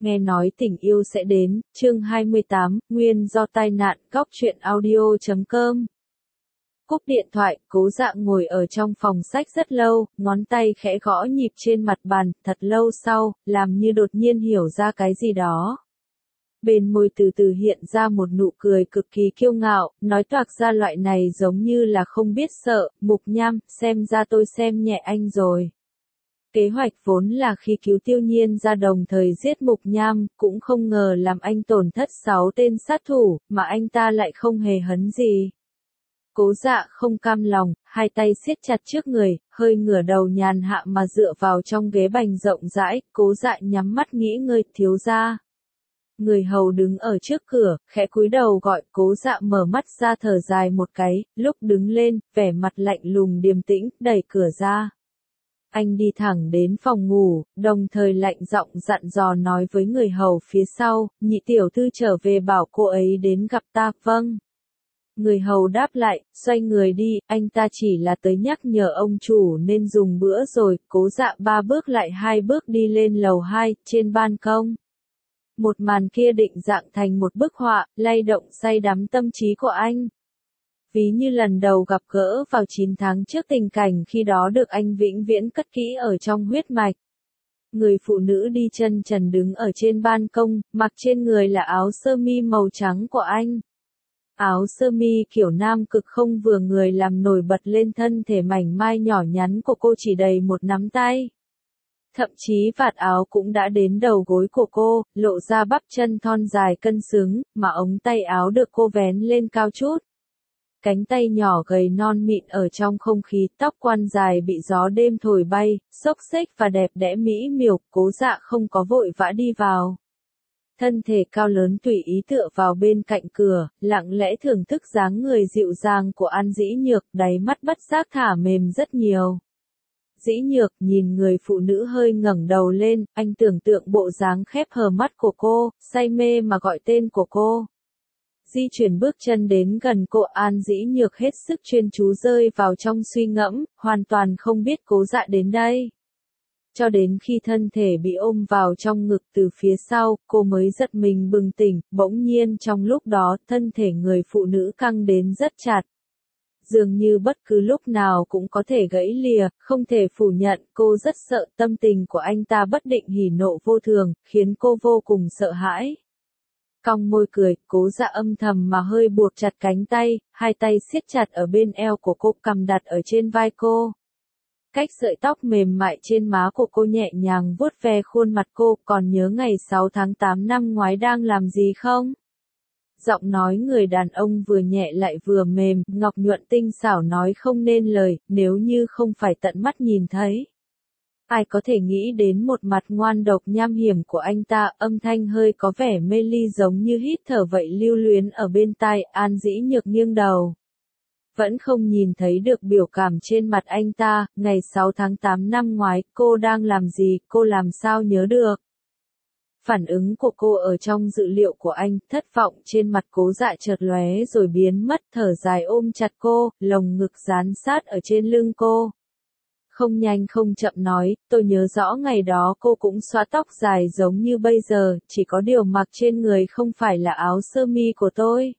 Nghe nói tình yêu sẽ đến, chương 28, nguyên do tai nạn, góc truyện audio.com. Cúp điện thoại, Cố Dạ ngồi ở trong phòng sách rất lâu, ngón tay khẽ gõ nhịp trên mặt bàn, thật lâu sau, làm như đột nhiên hiểu ra cái gì đó. Bên môi từ từ hiện ra một nụ cười cực kỳ kiêu ngạo, nói toạc ra loại này giống như là không biết sợ, Mục Nham, xem ra tôi xem nhẹ anh rồi. Kế hoạch vốn là khi cứu Tiêu Nhiên ra đồng thời giết Mục Nham, cũng không ngờ làm anh tổn thất 6 tên sát thủ, mà anh ta lại không hề hấn gì. Cố Dạ không cam lòng, hai tay siết chặt trước người, hơi ngửa đầu nhàn hạ mà dựa vào trong ghế bành rộng rãi, Cố Dạ nhắm mắt nghĩ ngơi, thiếu gia. Người hầu đứng ở trước cửa, khẽ cúi đầu gọi, Cố Dạ mở mắt ra thở dài một cái, lúc đứng lên, vẻ mặt lạnh lùng điềm tĩnh, đẩy cửa ra. Anh đi thẳng đến phòng ngủ, đồng thời lạnh giọng dặn dò nói với người hầu phía sau, nhị tiểu thư trở về bảo cô ấy đến gặp ta, vâng. Người hầu đáp lại, xoay người đi, anh ta chỉ là tới nhắc nhở ông chủ nên dùng bữa rồi, Cố Dạ 3 bước lại 2 bước đi lên lầu 2, trên ban công. Một màn kia định dạng thành một bức họa, lay động say đắm tâm trí của anh. Ví như lần đầu gặp gỡ vào 9 tháng trước, tình cảnh khi đó được anh vĩnh viễn cất kỹ ở trong huyết mạch. Người phụ nữ đi chân trần đứng ở trên ban công, mặc trên người là áo sơ mi màu trắng của anh. Áo sơ mi kiểu nam cực không vừa người làm nổi bật lên thân thể mảnh mai nhỏ nhắn của cô chỉ đầy một nắm tay. Thậm chí vạt áo cũng đã đến đầu gối của cô, lộ ra bắp chân thon dài cân xứng, mà ống tay áo được cô vén lên cao chút. Cánh tay nhỏ gầy non mịn ở trong không khí, tóc quăn dài bị gió đêm thổi bay, xốc xếch và đẹp đẽ mỹ miều, Cố Dạ không có vội vã đi vào. Thân thể cao lớn tùy ý tựa vào bên cạnh cửa, lặng lẽ thưởng thức dáng người dịu dàng của An Dĩ Nhược, đáy mắt bất giác thả mềm rất nhiều. Dĩ Nhược nhìn người phụ nữ hơi ngẩng đầu lên, anh tưởng tượng bộ dáng khép hờ mắt của cô, say mê mà gọi tên của cô. Di chuyển bước chân đến gần cô, An Dĩ Nhược hết sức chuyên chú rơi vào trong suy ngẫm, hoàn toàn không biết Cố Dạ đến đây. Cho đến khi thân thể bị ôm vào trong ngực từ phía sau, cô mới giật mình bừng tỉnh, bỗng nhiên trong lúc đó, thân thể người phụ nữ căng đến rất chặt. Dường như bất cứ lúc nào cũng có thể gãy lìa, không thể phủ nhận, cô rất sợ, tâm tình của anh ta bất định hỉ nộ vô thường, khiến cô vô cùng sợ hãi. Cong môi cười, Cố Dạ âm thầm mà hơi buộc chặt cánh tay, hai tay siết chặt ở bên eo của cô, cầm đặt ở trên vai cô. Cách sợi tóc mềm mại trên má của cô nhẹ nhàng vuốt ve khuôn mặt cô, còn nhớ ngày 6 tháng 8 năm ngoái đang làm gì không? Giọng nói người đàn ông vừa nhẹ lại vừa mềm, ngọc nhuận tinh xảo nói không nên lời, nếu như không phải tận mắt nhìn thấy. Ai có thể nghĩ đến một mặt ngoan độc nham hiểm của anh ta, âm thanh hơi có vẻ mê ly giống như hít thở vậy lưu luyến ở bên tai, An Dĩ Nhược nghiêng đầu. Vẫn không nhìn thấy được biểu cảm trên mặt anh ta, ngày 6 tháng 8 năm ngoái, cô đang làm gì, cô làm sao nhớ được. Phản ứng của cô ở trong dự liệu của anh, thất vọng trên mặt Cố Dạ chợt lóe rồi biến mất, thở dài ôm chặt cô, lồng ngực dán sát ở trên lưng cô. Không nhanh không chậm nói, tôi nhớ rõ ngày đó cô cũng xóa tóc dài giống như bây giờ, chỉ có điều mặc trên người không phải là áo sơ mi của tôi,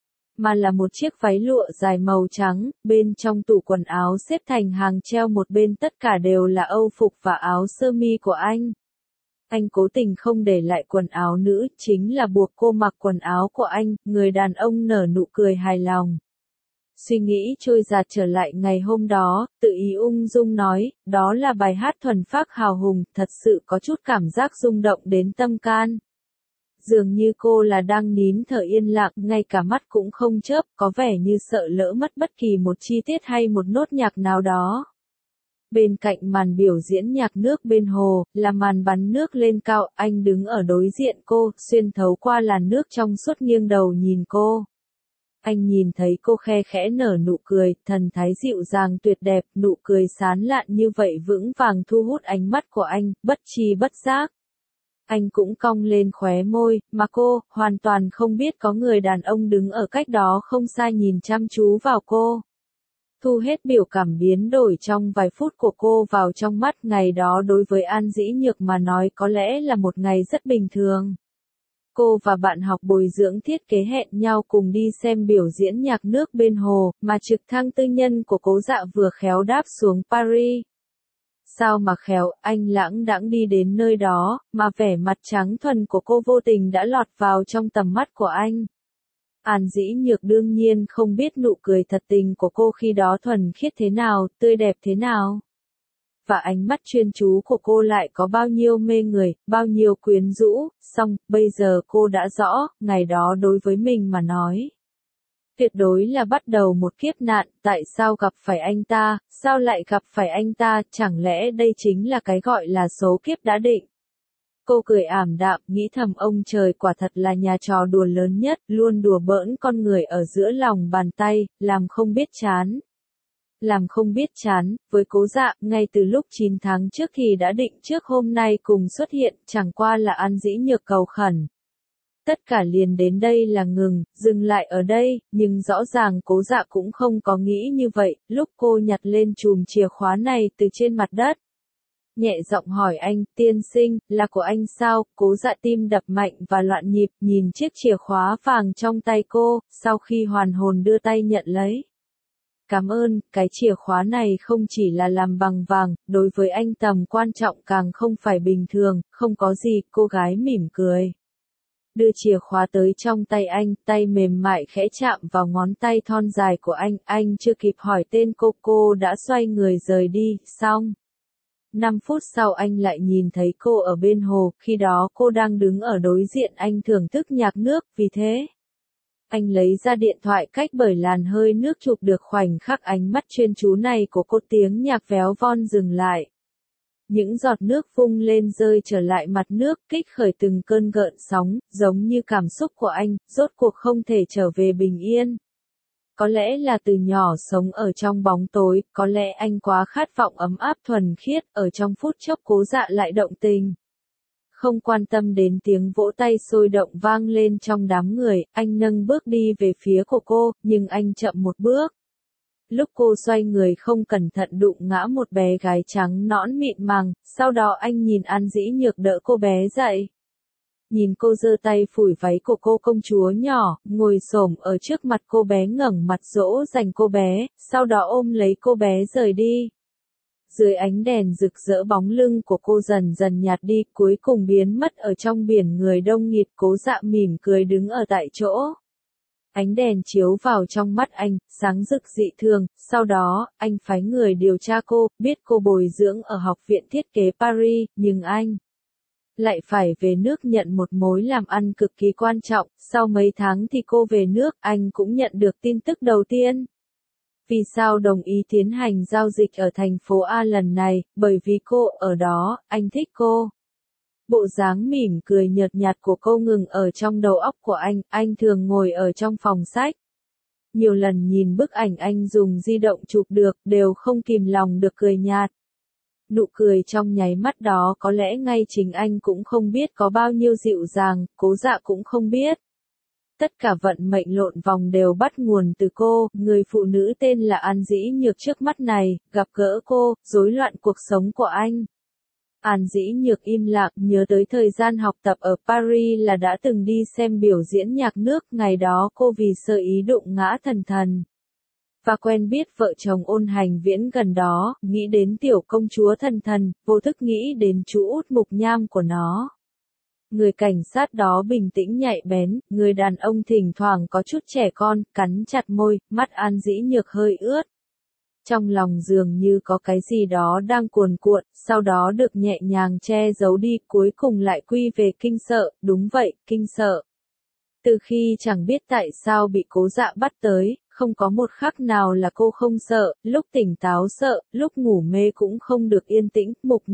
mà là một chiếc váy lụa dài màu trắng, bên trong tủ quần áo xếp thành hàng treo một bên tất cả đều là âu phục và áo sơ mi của anh. Anh cố tình không để lại quần áo nữ, chính là buộc cô mặc quần áo của anh, người đàn ông nở nụ cười hài lòng. Suy nghĩ trôi dạt trở lại ngày hôm đó, tự ý ung dung nói, đó là bài hát thuần phác hào hùng, thật sự có chút cảm giác rung động đến tâm can. Dường như cô là đang nín thở yên lặng, ngay cả mắt cũng không chớp, có vẻ như sợ lỡ mất bất kỳ một chi tiết hay một nốt nhạc nào đó. Bên cạnh màn biểu diễn nhạc nước bên hồ, là màn bắn nước lên cao, anh đứng ở đối diện cô, xuyên thấu qua làn nước trong suốt nghiêng đầu nhìn cô. Anh nhìn thấy cô khe khẽ nở nụ cười, thần thái dịu dàng tuyệt đẹp, nụ cười sán lạn như vậy vững vàng thu hút ánh mắt của anh, bất tri bất giác. Anh cũng cong lên khóe môi, mà cô, hoàn toàn không biết có người đàn ông đứng ở cách đó không xa nhìn chăm chú vào cô. thu hết biểu cảm biến đổi trong vài phút của cô vào trong mắt. Ngày đó đối với An Dĩ Nhược mà nói có lẽ là một ngày rất bình thường. Cô và bạn học bồi dưỡng thiết kế hẹn nhau cùng đi xem biểu diễn nhạc nước bên hồ, mà trực thăng tư nhân của Cố Dạ vừa khéo đáp xuống Paris. Sao mà khéo, anh lãng đãng đi đến nơi đó, mà vẻ mặt trắng thuần của cô vô tình đã lọt vào trong tầm mắt của anh. An Dĩ Nhược đương nhiên không biết nụ cười thật tình của cô khi đó thuần khiết thế nào, tươi đẹp thế nào. Và ánh mắt chuyên chú của cô lại có bao nhiêu mê người, bao nhiêu quyến rũ, song, bây giờ cô đã rõ, ngày đó đối với mình mà nói. Tuyệt đối là bắt đầu một kiếp nạn, tại sao gặp phải anh ta, sao lại gặp phải anh ta, chẳng lẽ đây chính là cái gọi là số kiếp đã định. Cô cười ảm đạm, nghĩ thầm ông trời quả thật là nhà trò đùa lớn nhất, luôn đùa bỡn con người ở giữa lòng bàn tay, làm không biết chán. Làm không biết chán, với Cố Dạ, ngay từ lúc 9 tháng trước thì đã định trước hôm nay cùng xuất hiện, chẳng qua là An Dĩ Nhược cầu khẩn. Tất cả liền đến đây là ngừng, dừng lại ở đây, nhưng rõ ràng Cố Dạ cũng không có nghĩ như vậy, lúc cô nhặt lên chùm chìa khóa này từ trên mặt đất. Nhẹ giọng hỏi anh, tiên sinh, là của anh sao? Cố Dạ tim đập mạnh và loạn nhịp, nhìn chiếc chìa khóa vàng trong tay cô, sau khi hoàn hồn đưa tay nhận lấy. Cảm ơn, cái chìa khóa này không chỉ là làm bằng vàng, đối với anh tầm quan trọng càng không phải bình thường, không có gì, cô gái mỉm cười. Đưa chìa khóa tới trong tay anh, tay mềm mại khẽ chạm vào ngón tay thon dài của anh chưa kịp hỏi tên cô đã xoay người rời đi, xong. 5 phút sau anh lại nhìn thấy cô ở bên hồ, khi đó cô đang đứng ở đối diện anh thưởng thức nhạc nước, vì thế. Anh lấy ra điện thoại cách bởi làn hơi nước chụp được khoảnh khắc ánh mắt chuyên chú này của cô, tiếng nhạc véo von dừng lại. Những giọt nước vung lên rơi trở lại mặt nước, kích khởi từng cơn gợn sóng, giống như cảm xúc của anh, rốt cuộc không thể trở về bình yên. Có lẽ là từ nhỏ sống ở trong bóng tối, có lẽ anh quá khát vọng ấm áp thuần khiết, ở trong phút chốc Cố Dạ lại động tình. Không quan tâm đến tiếng vỗ tay sôi động vang lên trong đám người, anh nâng bước đi về phía của cô, nhưng anh chậm một bước. Lúc cô xoay người không cẩn thận đụng ngã một bé gái trắng nõn mịn màng, sau đó anh nhìn An Dĩ Nhược đỡ cô bé dậy. Nhìn cô giơ tay phủi váy của cô công chúa nhỏ, ngồi xổm ở trước mặt cô bé ngẩng mặt dỗ dành cô bé, sau đó ôm lấy cô bé rời đi. Dưới ánh đèn rực rỡ bóng lưng của cô dần dần nhạt đi, cuối cùng biến mất ở trong biển người đông nghịt. Cố Dạ mỉm cười đứng ở tại chỗ. Ánh đèn chiếu vào trong mắt anh, sáng rực dị thường, sau đó, anh phái người điều tra cô, biết cô bồi dưỡng ở Học viện Thiết kế Paris, nhưng anh lại phải về nước nhận một mối làm ăn cực kỳ quan trọng, sau mấy tháng thì cô về nước, anh cũng nhận được tin tức đầu tiên. Vì sao đồng ý tiến hành giao dịch ở thành phố A lần này, bởi vì cô ở đó, anh thích cô. Bộ dáng mỉm cười nhợt nhạt của cô ngừng ở trong đầu óc của anh thường ngồi ở trong phòng sách. Nhiều lần nhìn bức ảnh anh dùng di động chụp được, đều không kìm lòng được cười nhạt. Nụ cười trong nháy mắt đó có lẽ ngay chính anh cũng không biết có bao nhiêu dịu dàng, Cố Dạ cũng không biết. Tất cả vận mệnh lộn vòng đều bắt nguồn từ cô, người phụ nữ tên là An Dĩ Nhược trước mắt này, gặp gỡ cô, rối loạn cuộc sống của anh. An Dĩ Nhược im lặng, nhớ tới thời gian học tập ở Paris là đã từng đi xem biểu diễn nhạc nước, ngày đó cô vì sơ ý đụng ngã thần. Và quen biết vợ chồng Ôn Hành Viễn gần đó, nghĩ đến tiểu công chúa thần, vô thức nghĩ đến chú út Mục Nham của nó. Người cảnh sát đó bình tĩnh nhạy bén, người đàn ông thỉnh thoảng có chút trẻ con, cắn chặt môi, mắt An Dĩ Nhược hơi ướt. Trong lòng dường như có cái gì đó đang cuồn cuộn, sau đó được nhẹ nhàng che giấu đi, cuối cùng lại quy về kinh sợ, đúng vậy, kinh sợ. Từ khi chẳng biết tại sao bị Cố Dạ bắt tới, không có một khắc nào là cô không sợ, lúc tỉnh táo sợ, lúc ngủ mê cũng không được yên tĩnh.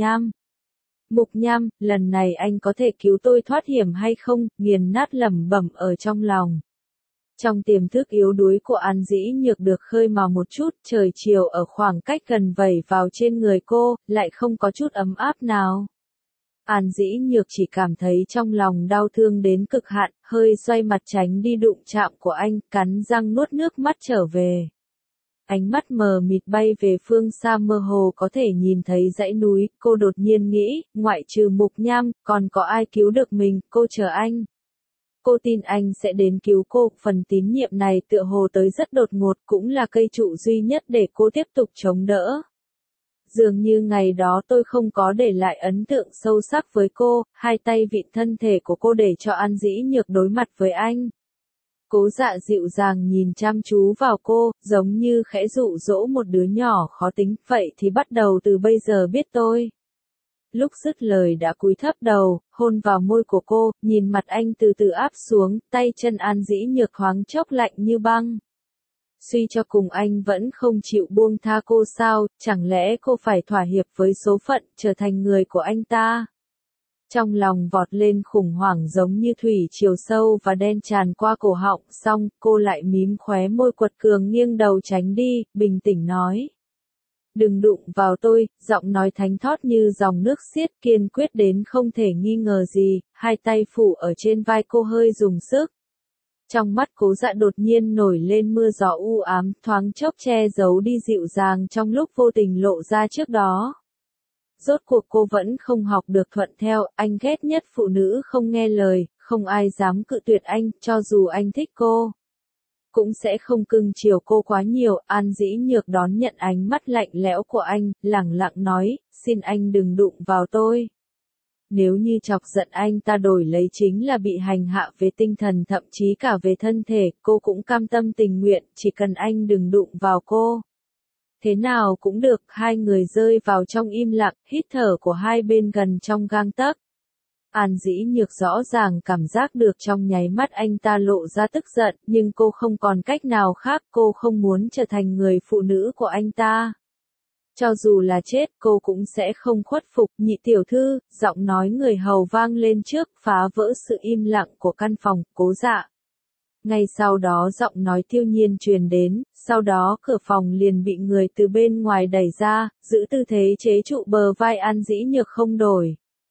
Mục Nham, lần này anh có thể cứu tôi thoát hiểm hay không, nghiền nát lẩm bẩm ở trong lòng. Trong tiềm thức yếu đuối của An Dĩ Nhược được khơi mào một chút, trời chiều ở khoảng cách gần vẩy vào trên người cô, lại không có chút ấm áp nào. An Dĩ Nhược chỉ cảm thấy trong lòng đau thương đến cực hạn, hơi xoay mặt tránh đi đụng chạm của anh, cắn răng nuốt nước mắt trở về. Ánh mắt mờ mịt bay về phương xa mơ hồ có thể nhìn thấy dãy núi, cô đột nhiên nghĩ, ngoại trừ Mục Nham, còn có ai cứu được mình, cô chờ anh. Cô tin anh sẽ đến cứu cô, phần tín nhiệm này tựa hồ tới rất đột ngột cũng là cây trụ duy nhất để cô tiếp tục chống đỡ. Dường như ngày đó tôi không có để lại ấn tượng sâu sắc với cô, hai tay vịn thân thể của cô để cho An Dĩ Nhược đối mặt với anh. Cố Dạ dịu dàng nhìn chăm chú vào cô, giống như khẽ dụ dỗ một đứa nhỏ khó tính, vậy thì bắt đầu từ bây giờ biết tôi. Lúc dứt lời đã cúi thấp đầu, hôn vào môi của cô, nhìn mặt anh từ từ áp xuống, tay chân An Dĩ Nhược thoáng chốc lạnh như băng. Suy cho cùng anh vẫn không chịu buông tha cô sao, chẳng lẽ cô phải thỏa hiệp với số phận, trở thành người của anh ta? Trong lòng vọt lên khủng hoảng giống như thủy triều sâu và đen tràn qua cổ họng, xong, cô lại mím khóe môi quật cường nghiêng đầu tránh đi, bình tĩnh nói. Đừng đụng vào tôi, giọng nói thánh thót như dòng nước xiết kiên quyết đến không thể nghi ngờ gì, hai tay phủ ở trên vai cô hơi dùng sức. Trong mắt Cố Dạ đột nhiên nổi lên mưa gió u ám, thoáng chốc che giấu đi dịu dàng trong lúc vô tình lộ ra trước đó. Rốt cuộc cô vẫn không học được thuận theo, anh ghét nhất phụ nữ không nghe lời, không ai dám cự tuyệt anh, cho dù anh thích cô. Cũng sẽ không cưng chiều cô quá nhiều, An Dĩ Nhược đón nhận ánh mắt lạnh lẽo của anh, lẳng lặng nói, xin anh đừng đụng vào tôi. Nếu như chọc giận anh ta đổi lấy chính là bị hành hạ về tinh thần thậm chí cả về thân thể, cô cũng cam tâm tình nguyện, chỉ cần anh đừng đụng vào cô. Thế nào cũng được, hai người rơi vào trong im lặng, hít thở của hai bên gần trong gang tấc. An Dĩ Nhược rõ ràng cảm giác được trong nháy mắt anh ta lộ ra tức giận, nhưng cô không còn cách nào khác, cô không muốn trở thành người phụ nữ của anh ta. Cho dù là chết, cô cũng sẽ không khuất phục, nhị tiểu thư, giọng nói người hầu vang lên trước, phá vỡ sự im lặng của căn phòng, Cố Dạ. Ngay sau đó giọng nói Tiêu Nhiên truyền đến, sau đó cửa phòng liền bị người từ bên ngoài đẩy ra, giữ tư thế chế trụ bờ vai An Dĩ Nhược không đổi.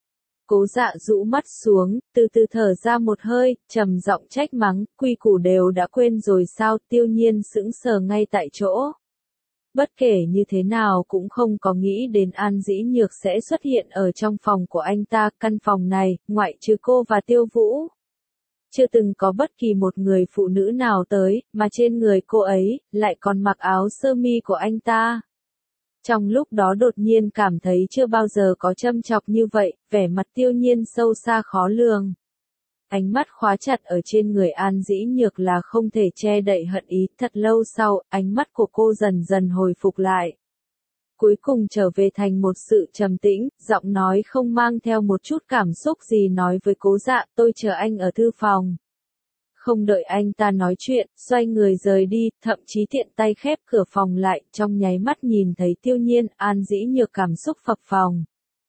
Cố Dạ rũ mắt xuống, từ từ thở ra một hơi, trầm giọng trách mắng, quy củ đều đã quên rồi sao, Tiêu Nhiên sững sờ ngay tại chỗ. Bất kể như thế nào cũng không có nghĩ đến An Dĩ Nhược sẽ xuất hiện ở trong phòng của anh ta, căn phòng này, ngoại trừ cô và Tiêu Vũ. Chưa từng có bất kỳ một người phụ nữ nào tới, mà trên người cô ấy, lại còn mặc áo sơ mi của anh ta. Trong lúc đó đột nhiên cảm thấy chưa bao giờ có châm chọc như vậy, vẻ mặt Tiêu Nhiên sâu xa khó lường. Ánh mắt khóa chặt ở trên người An Dĩ Nhược là không thể che đậy hận ý, thật lâu sau, ánh mắt của cô dần dần hồi phục lại. Cuối cùng trở về thành một sự trầm tĩnh, giọng nói không mang theo một chút cảm xúc gì nói với Cố Dạ, tôi chờ anh ở thư phòng. Không đợi anh ta nói chuyện, xoay người rời đi, thậm chí tiện tay khép cửa phòng lại, trong nháy mắt nhìn thấy Tiêu Nhiên, An Dĩ Nhược cảm xúc phập phồng.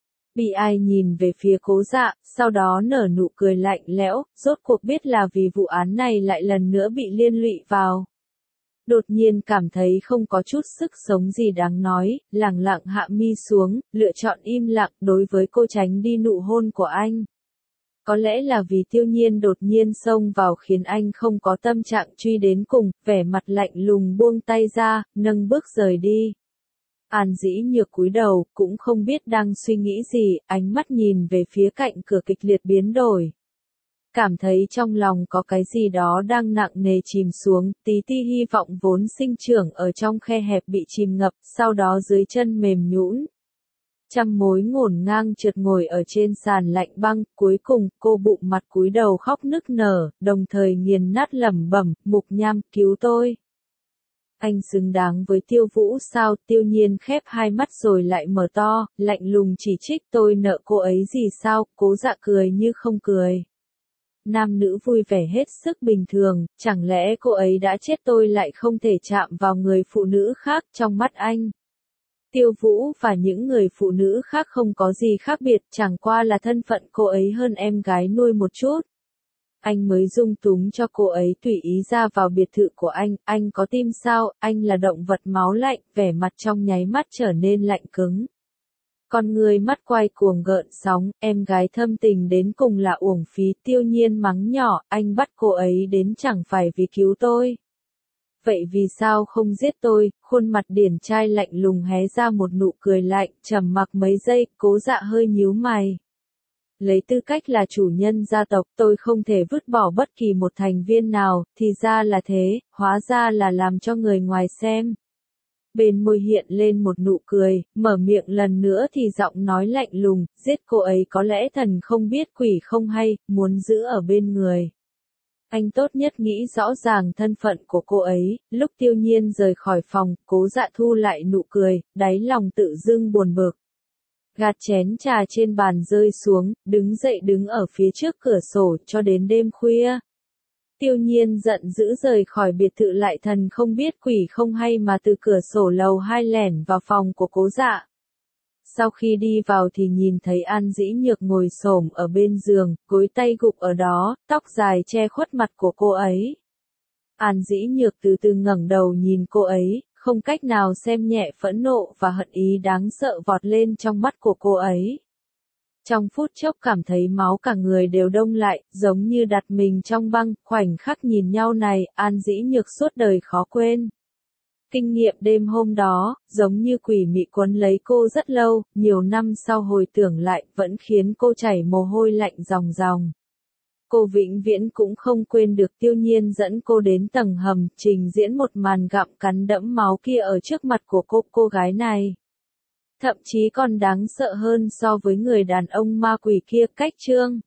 Bi ai nhìn về phía Cố Dạ, sau đó nở nụ cười lạnh lẽo, rốt cuộc biết là vì vụ án này lại lần nữa bị liên lụy vào. Đột nhiên cảm thấy không có chút sức sống gì đáng nói, lẳng lặng hạ mi xuống, lựa chọn im lặng đối với cô tránh đi nụ hôn của anh. Có lẽ là vì Tiêu Nhiên đột nhiên xông vào khiến anh không có tâm trạng truy đến cùng, vẻ mặt lạnh lùng buông tay ra, nâng bước rời đi. An Dĩ Nhược cúi đầu, cũng không biết đang suy nghĩ gì, ánh mắt nhìn về phía cạnh cửa kịch liệt biến đổi. Cảm thấy trong lòng có cái gì đó đang nặng nề chìm xuống, tí ti hy vọng vốn sinh trưởng ở trong khe hẹp bị chìm ngập, sau đó dưới chân mềm nhũn. Trăm mối ngổn ngang trượt ngồi ở trên sàn lạnh băng, cuối cùng, cô bụng mặt cúi đầu khóc nức nở, đồng thời nghiền nát lẩm bẩm, Mục Nham, cứu tôi. Anh xứng đáng với Tiêu Vũ sao? Tiêu Nhiên khép hai mắt rồi lại mở to, lạnh lùng chỉ trích, tôi nợ cô ấy gì sao? Cố Dạ cười như không cười. Nam nữ vui vẻ hết sức bình thường, chẳng lẽ cô ấy đã chết tôi lại không thể chạm vào người phụ nữ khác trong mắt anh? Tiêu Vũ và những người phụ nữ khác không có gì khác biệt, chẳng qua là thân phận cô ấy hơn em gái nuôi một chút. Anh mới dung túng cho cô ấy tùy ý ra vào biệt thự của anh có tim sao, anh là động vật máu lạnh, vẻ mặt trong nháy mắt trở nên lạnh cứng. Con người mắt quay cuồng gợn sóng, em gái thâm tình đến cùng là uổng phí. Tiêu Nhiên mắng nhỏ, anh bắt cô ấy đến chẳng phải vì cứu tôi. Vậy vì sao không giết tôi? khuôn mặt điển trai lạnh lùng hé ra một nụ cười lạnh, trầm mặc mấy giây, Cố Dạ hơi nhíu mày. Lấy tư cách là chủ nhân gia tộc, tôi không thể vứt bỏ bất kỳ một thành viên nào, thì ra là thế, hóa ra là làm cho người ngoài xem. Bên môi hiện lên một nụ cười, mở miệng lần nữa thì giọng nói lạnh lùng, giết cô ấy có lẽ thần không biết quỷ không hay, muốn giữ ở bên người. Anh tốt nhất nghĩ rõ ràng thân phận của cô ấy. Lúc Tiêu Nhiên rời khỏi phòng, Cố Dạ thu lại nụ cười, đáy lòng tự dưng buồn bực. Gạt chén trà trên bàn rơi xuống, đứng dậy đứng ở phía trước cửa sổ cho đến đêm khuya. Tiêu Nhiên giận dữ rời khỏi biệt thự lại thần không biết quỷ không hay mà từ cửa sổ lầu 2 lẻn vào phòng của Cố Dạ. Sau khi đi vào thì nhìn thấy An Dĩ Nhược ngồi xổm ở bên giường, gối tay gục ở đó, tóc dài che khuất mặt của cô ấy. An Dĩ Nhược từ từ ngẩng đầu nhìn cô ấy, không cách nào xem nhẹ phẫn nộ và hận ý đáng sợ vọt lên trong mắt của cô ấy. Trong phút chốc cảm thấy máu cả người đều đông lại, giống như đặt mình trong băng, khoảnh khắc nhìn nhau này, An Dĩ Nhược suốt đời khó quên. Kinh nghiệm đêm hôm đó, giống như quỷ mị quấn lấy cô rất lâu, nhiều năm sau hồi tưởng lại, vẫn khiến cô chảy mồ hôi lạnh ròng ròng. Cô vĩnh viễn cũng không quên được Tiêu Nhiên dẫn cô đến tầng hầm, trình diễn một màn gặm cắn đẫm máu kia ở trước mặt của cô gái này. Thậm chí còn đáng sợ hơn so với người đàn ông ma quỷ kia. Cách chương